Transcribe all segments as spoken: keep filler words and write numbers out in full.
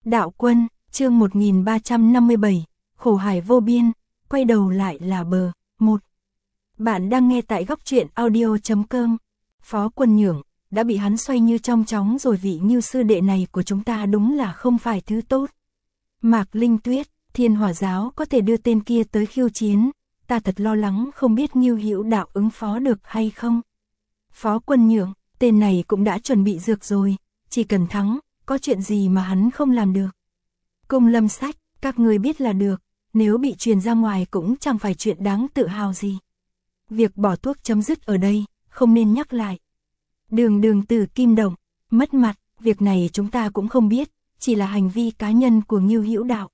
Đạo Quân, chương một nghìn ba trăm năm mươi bảy, khổ hải vô biên, quay đầu lại là bờ. Một. Bạn đang nghe tại góc truyện audio chấm com. Phó Quân Nhượng, đã bị hắn xoay như trong chóng rồi, vị Ngưu sư đệ này của chúng ta đúng là không phải thứ tốt. Mạc Linh Tuyết, Thiên Hỏa giáo có thể đưa tên kia tới khiêu chiến, ta thật lo lắng không biết Ngưu Hữu Đạo ứng phó được hay không. Phó Quân Nhượng, tên này cũng đã chuẩn bị dược rồi, chỉ cần thắng, có chuyện gì mà hắn không làm được. Cung Lâm Sách, các người biết là được, nếu bị truyền ra ngoài cũng chẳng phải chuyện đáng tự hào gì. Việc bỏ thuốc chấm dứt ở đây, không nên nhắc lại. Đường Đường Tử Kim Động, mất mặt, việc này chúng ta cũng không biết, chỉ là hành vi cá nhân của Ngưu Hữu Đạo.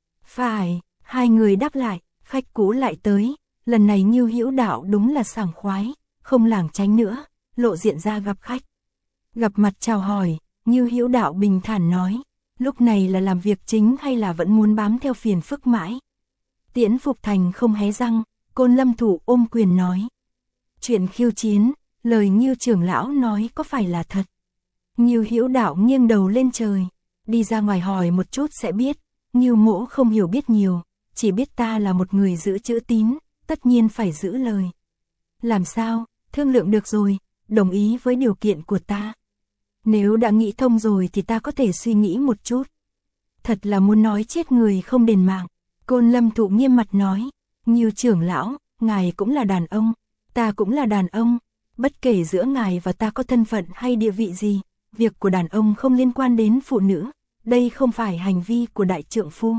Phải, hai người đáp lại, khách cũ lại tới, lần này Ngưu Hữu Đạo đúng là sảng khoái, không lảng tránh nữa, lộ diện ra gặp khách. Gặp mặt chào hỏi, Ngưu Hữu Đạo bình thản nói, lúc này là làm việc chính hay là vẫn muốn bám theo phiền phức mãi. Tiễn Phục Thành không hé răng, Côn Lâm Thủ ôm quyền nói. Chuyện khiêu chiến, lời Ngưu trưởng lão nói có phải là thật? Ngưu Hữu Đạo nghiêng đầu lên trời, đi ra ngoài hỏi một chút sẽ biết, Ngưu mỗ không hiểu biết nhiều, chỉ biết ta là một người giữ chữ tín, tất nhiên phải giữ lời. Làm sao, thương lượng được rồi, đồng ý với điều kiện của ta. Nếu đã nghĩ thông rồi thì ta có thể suy nghĩ một chút. Thật là muốn nói chết người không đền mạng. Côn Lâm Thụ nghiêm mặt nói, Ngưu trưởng lão, ngài cũng là đàn ông, ta cũng là đàn ông, bất kể giữa ngài và ta có thân phận hay địa vị gì, việc của đàn ông không liên quan đến phụ nữ, đây không phải hành vi của đại trượng phu.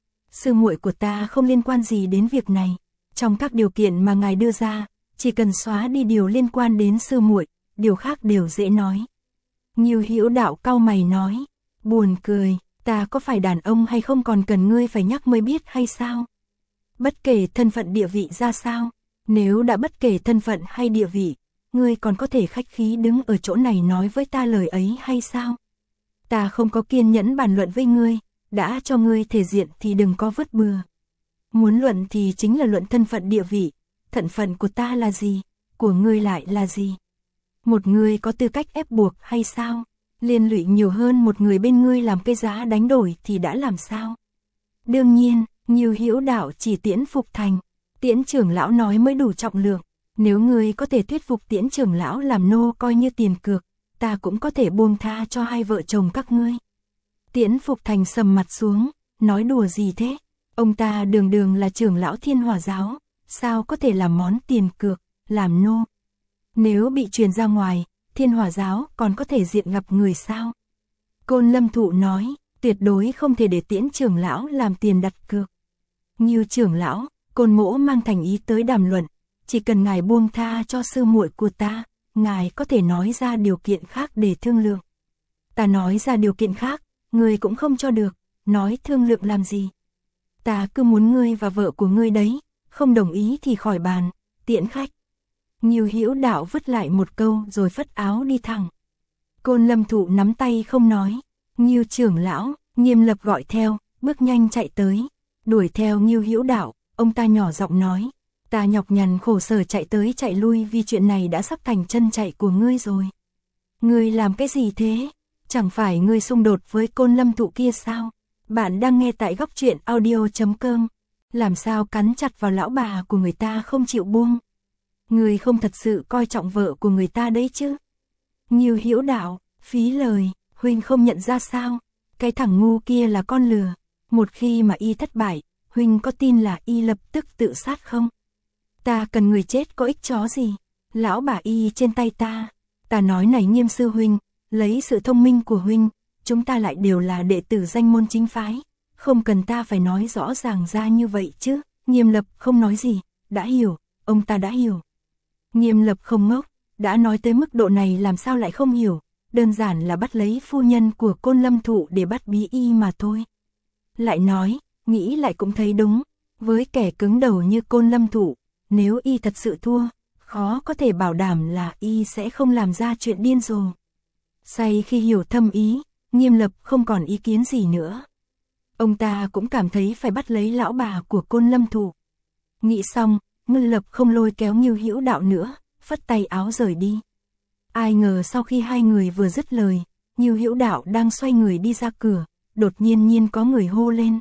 Sư muội của ta không liên quan gì đến việc này, trong các điều kiện mà ngài đưa ra, chỉ cần xóa đi điều liên quan đến sư muội, điều khác đều dễ nói. Ngưu Hữu Đạo cau mày nói, buồn cười, ta có phải đàn ông hay không còn cần ngươi phải nhắc mới biết hay sao? Bất kể thân phận địa vị ra sao, nếu đã bất kể thân phận hay địa vị, ngươi còn có thể khách khí đứng ở chỗ này nói với ta lời ấy hay sao? Ta không có kiên nhẫn bàn luận với ngươi, đã cho ngươi thể diện thì đừng có vứt bừa. Muốn luận thì chính là luận thân phận địa vị, thân phận của ta là gì, của ngươi lại là gì? Một người có tư cách ép buộc hay sao? Liên lụy nhiều hơn một người bên ngươi làm cái giá đánh đổi thì đã làm sao? Đương nhiên, Ngưu Hữu Đạo chỉ Tiễn Phục Thành, Tiễn trưởng lão nói mới đủ trọng lượng, nếu ngươi có thể thuyết phục Tiễn trưởng lão làm nô coi như tiền cược, ta cũng có thể buông tha cho hai vợ chồng các ngươi. Tiễn Phục Thành sầm mặt xuống, nói đùa gì thế? Ông ta đường đường là trưởng lão Thiên Hỏa giáo, sao có thể làm món tiền cược, làm nô? Nếu bị truyền ra ngoài, Thiên Hỏa giáo còn có thể diện gặp người sao? Côn Lâm Thụ nói, tuyệt đối không thể để Tiễn trưởng lão làm tiền đặt cược. Ngưu trưởng lão, Côn mỗ mang thành ý tới đàm luận, chỉ cần ngài buông tha cho sư muội của ta, ngài có thể nói ra điều kiện khác để thương lượng. Ta nói ra điều kiện khác, ngươi cũng không cho được, nói thương lượng làm gì? Ta cứ muốn ngươi và vợ của ngươi đấy, không đồng ý thì khỏi bàn, tiễn khách. Ngưu Hữu Đạo vứt lại một câu rồi phất áo đi thẳng. Côn Lâm Thụ nắm tay không nói, Ngưu trưởng lão, Nghiêm Lập gọi theo, bước nhanh chạy tới, đuổi theo Ngưu Hữu Đạo, ông ta nhỏ giọng nói, ta nhọc nhằn khổ sở chạy tới chạy lui vì chuyện này đã sắp thành chân chạy của ngươi rồi. Ngươi làm cái gì thế? Chẳng phải ngươi xung đột với Côn Lâm Thụ kia sao? Bạn đang nghe tại góc truyện audio chấm com. Làm sao cắn chặt vào lão bà của người ta không chịu buông? Ngươi không thật sự coi trọng vợ của người ta đấy chứ? Ngưu Hữu Đạo, phí lời, huynh không nhận ra sao? Cái thằng ngu kia là con lừa. Một khi mà y thất bại, huynh có tin là y lập tức tự sát không? Ta cần người chết có ích chó gì? Lão bà y trên tay ta. Ta nói này Nghiêm sư huynh, lấy sự thông minh của huynh, chúng ta lại đều là đệ tử danh môn chính phái, không cần ta phải nói rõ ràng ra như vậy chứ. Nghiêm Lập không nói gì, đã hiểu, ông ta đã hiểu. Nghiêm Lập không ngốc, đã nói tới mức độ này làm sao lại không hiểu, đơn giản là bắt lấy phu nhân của Côn Lâm Thụ để bắt bí y mà thôi. Lại nói, nghĩ lại cũng thấy đúng, với kẻ cứng đầu như Côn Lâm Thụ, nếu y thật sự thua, khó có thể bảo đảm là y sẽ không làm ra chuyện điên rồ. Say khi hiểu thâm ý, Nghiêm Lập không còn ý kiến gì nữa. Ông ta cũng cảm thấy phải bắt lấy lão bà của Côn Lâm Thụ. Nghĩ xong, Nghiêm Lập không lôi kéo Ngưu Hữu Đạo nữa, phất tay áo rời đi. Ai ngờ sau khi hai người vừa dứt lời, Ngưu Hữu Đạo đang xoay người đi ra cửa, đột nhiên nhiên có người hô lên.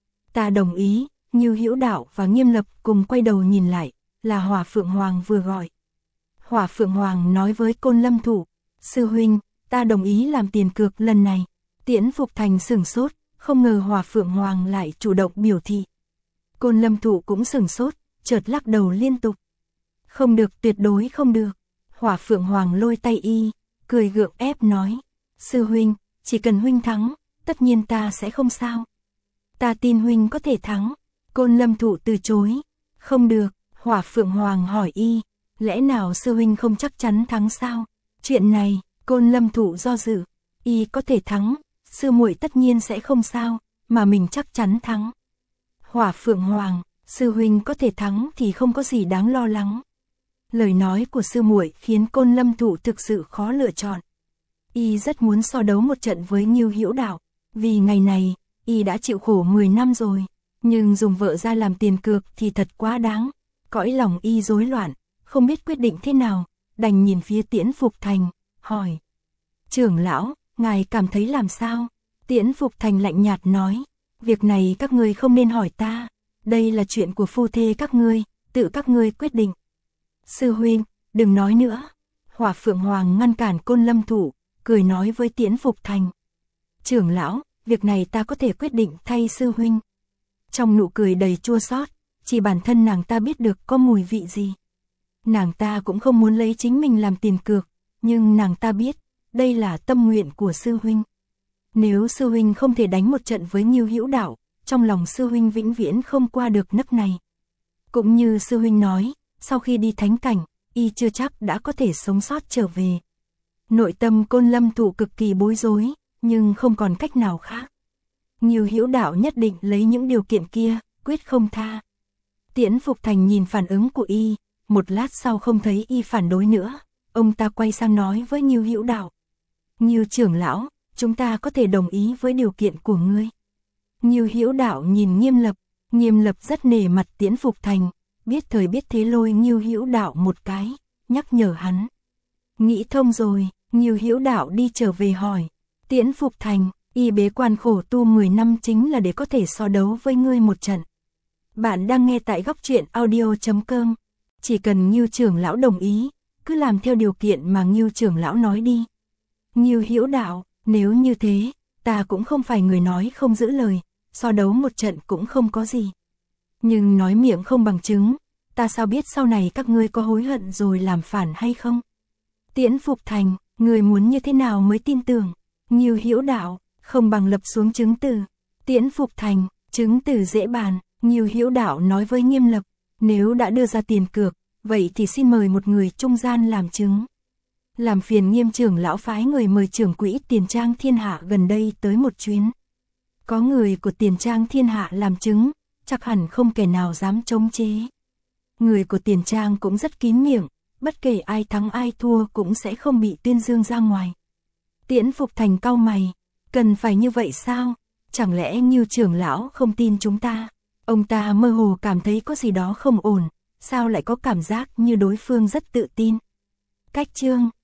Ta đồng ý, Ngưu Hữu Đạo và Nghiêm Lập cùng quay đầu nhìn lại, là Hỏa Phượng Hoàng vừa gọi. Hỏa Phượng Hoàng nói với Côn Lâm Thụ, sư huynh, ta đồng ý làm tiền cược lần này. Tiễn Phục Thành sửng sốt, không ngờ Hỏa Phượng Hoàng lại chủ động biểu thị. Côn Lâm Thụ cũng sửng sốt, chợt lắc đầu liên tục. Không được, tuyệt đối không được. Hỏa Phượng Hoàng lôi tay y, cười gượng ép nói, sư huynh, chỉ cần huynh thắng, tất nhiên ta sẽ không sao. Ta tin huynh có thể thắng. Côn Lâm Thụ từ chối. Không được, Hỏa Phượng Hoàng hỏi y, lẽ nào sư huynh không chắc chắn thắng sao? Chuyện này, Côn Lâm Thụ do dự, y có thể thắng, sư muội tất nhiên sẽ không sao, mà mình chắc chắn thắng. Hỏa Phượng Hoàng, sư huynh có thể thắng thì không có gì đáng lo lắng. Lời nói của sư muội khiến Côn Lâm Thụ thực sự khó lựa chọn. Y rất muốn so đấu một trận với Ngưu Hữu Đạo, vì ngày này, y đã chịu khổ mười năm rồi, nhưng dùng vợ ra làm tiền cược thì thật quá đáng. Cõi lòng y rối loạn, không biết quyết định thế nào, đành nhìn phía Tiễn Phục Thành, hỏi. Trưởng lão, ngài cảm thấy làm sao? Tiễn Phục Thành lạnh nhạt nói, việc này các ngươi không nên hỏi ta, đây là chuyện của phu thê các ngươi, tự các ngươi quyết định. Sư huynh, đừng nói nữa. Hỏa Phượng Hoàng ngăn cản Côn Lâm Thụ, cười nói với Tiễn Phục Thành. Trưởng lão, việc này ta có thể quyết định thay sư huynh. Trong nụ cười đầy chua xót, chỉ bản thân nàng ta biết được có mùi vị gì. Nàng ta cũng không muốn lấy chính mình làm tiền cược, nhưng nàng ta biết, đây là tâm nguyện của sư huynh. Nếu sư huynh không thể đánh một trận với Ngưu Hữu Đạo, trong lòng sư huynh vĩnh viễn không qua được nấc này. Cũng như sư huynh nói, sau khi đi thánh cảnh, y chưa chắc đã có thể sống sót trở về. Nội tâm Côn Lâm Thụ cực kỳ bối rối, nhưng không còn cách nào khác. Ngưu Hữu Đạo nhất định lấy những điều kiện kia, quyết không tha. Tiễn Phục Thành nhìn phản ứng của y, một lát sau không thấy y phản đối nữa, ông ta quay sang nói với Ngưu Hữu Đạo. Ngưu trưởng lão, chúng ta có thể đồng ý với điều kiện của ngươi. Ngưu Hữu Đạo nhìn Nghiêm Lập, Nghiêm Lập rất nể mặt Tiễn Phục Thành, biết thời biết thế lôi Ngưu Hữu Đạo một cái, nhắc nhở hắn. Nghĩ thông rồi, Ngưu Hữu Đạo đi trở về hỏi. Tiễn Phục Thành, y bế quan khổ tu mười năm chính là để có thể so đấu với ngươi một trận. Bạn đang nghe tại góc truyện audio chấm com. Chỉ cần Ngưu trưởng lão đồng ý, cứ làm theo điều kiện mà Ngưu trưởng lão nói đi. Ngưu Hữu Đạo, nếu như thế, ta cũng không phải người nói không giữ lời, so đấu một trận cũng không có gì. Nhưng nói miệng không bằng chứng, ta sao biết sau này các ngươi có hối hận rồi làm phản hay không? Tiễn Phục Thành, người muốn như thế nào mới tin tưởng? Ngưu Hữu Đạo, không bằng lập xuống chứng từ. Tiễn Phục Thành, chứng từ dễ bàn. Ngưu Hữu Đạo nói với Nghiêm Lập, nếu đã đưa ra tiền cược, vậy thì xin mời một người trung gian làm chứng. Làm phiền Nghiêm trưởng lão phái người mời trưởng quỹ Tiền Trang Thiên Hạ gần đây tới một chuyến. Có người của Tiền Trang Thiên Hạ làm chứng, chắc hẳn không kẻ nào dám chống chế. Người của Tiền Trang cũng rất kín miệng, bất kể ai thắng ai thua cũng sẽ không bị tuyên dương ra ngoài. Tiễn Phục Thành cau mày, cần phải như vậy sao? Chẳng lẽ Ngưu trưởng lão không tin chúng ta? Ông ta mơ hồ cảm thấy có gì đó không ổn, sao lại có cảm giác như đối phương rất tự tin. Cách chương